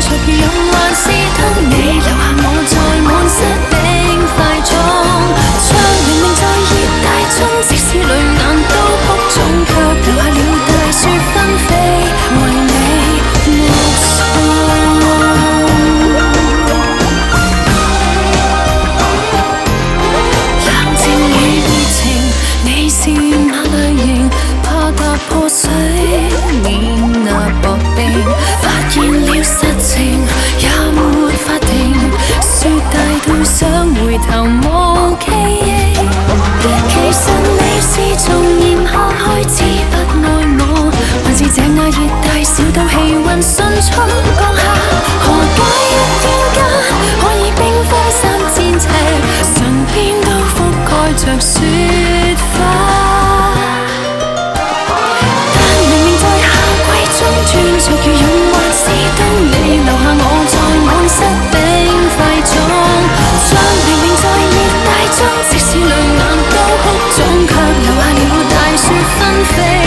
俗如用還是得你留下我在滿室冰塊中，像明明在熱帶中，即使淚眼都哭腫，卻留下了大雪紛飛，為你目送。冷靜與熱情，你是那類型，怕踏破水面那薄冰，發現了實情也沒法停，雪大到想回頭無記憶。其實你是從炎夏開始不愛我，還是這亞熱帶小島氣溫迅速降下？何解一天間可以冰封3000尺，唇邊都覆蓋着雪花？但明明在夏季中專屬如用還是冬，你留下我在滿室冰塊中，像明明在熱帶中，即使淚眼都哭腫，卻留下了大雪紛飛。